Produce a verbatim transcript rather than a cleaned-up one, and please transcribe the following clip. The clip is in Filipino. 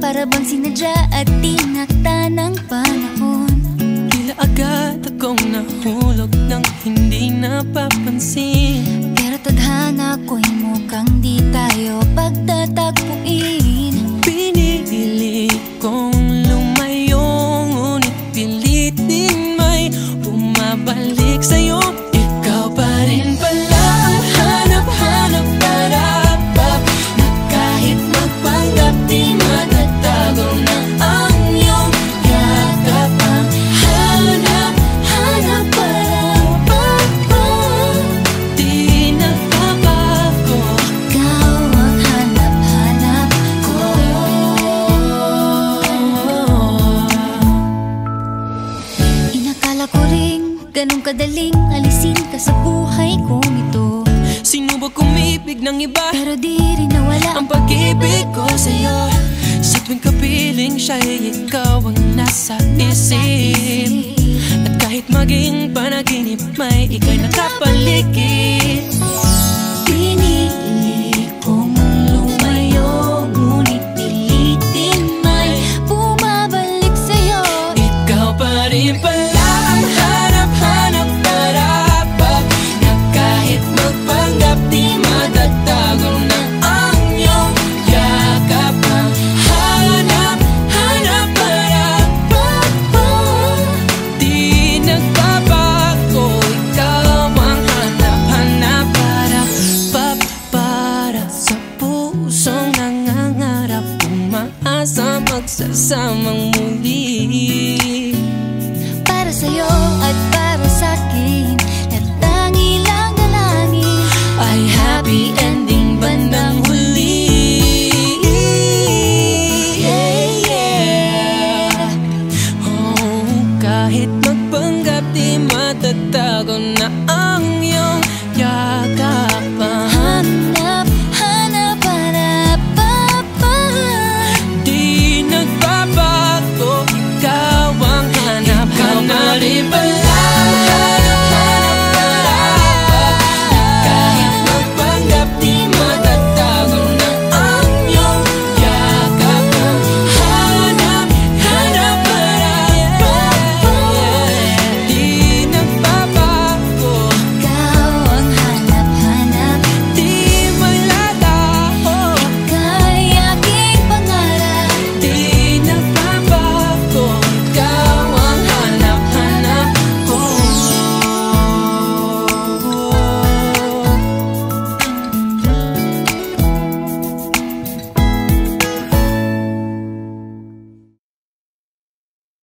para bang sinadya at tinakta ng panahon. Tila agad akong nahulog nang hindi napapansin. Pero tadhana ko'y mukhang di tayo pagtatagpuin. Pinili kong lumayo, ngunit pilit din may bumabalik sa'yo. Ikaw pa rin pala ang hanap-hanap para pag na kahit magpanggap di matatago na ang iyong yakap. Ang hanap-hanap para pag di nagbabago. Ikaw ang hanap-hanap ko. Inakala ko ring ganun kadaling alisin ka sa buhay kong ito. Sinubok umibig ng iba, Pero di rin nawala ang pag-ibig ko sa'yo. Sa tuwing kapiling siya'y ikaw ang nasa isip. At kahit maging panaginip, may ika'y nakapaligid. Pinili kong lumayo, ngunit pilitin may bumabalik sa'yo. Ikaw pa rin pala ang hanap-hanap para pag na kahit magpanggap di matatago na ang iyong yakap. Ang hanap-hanap para pag di nagbabago. Ikaw ang hanap-hanap para pag para sa pusong nangangarap, umaasa magsasamang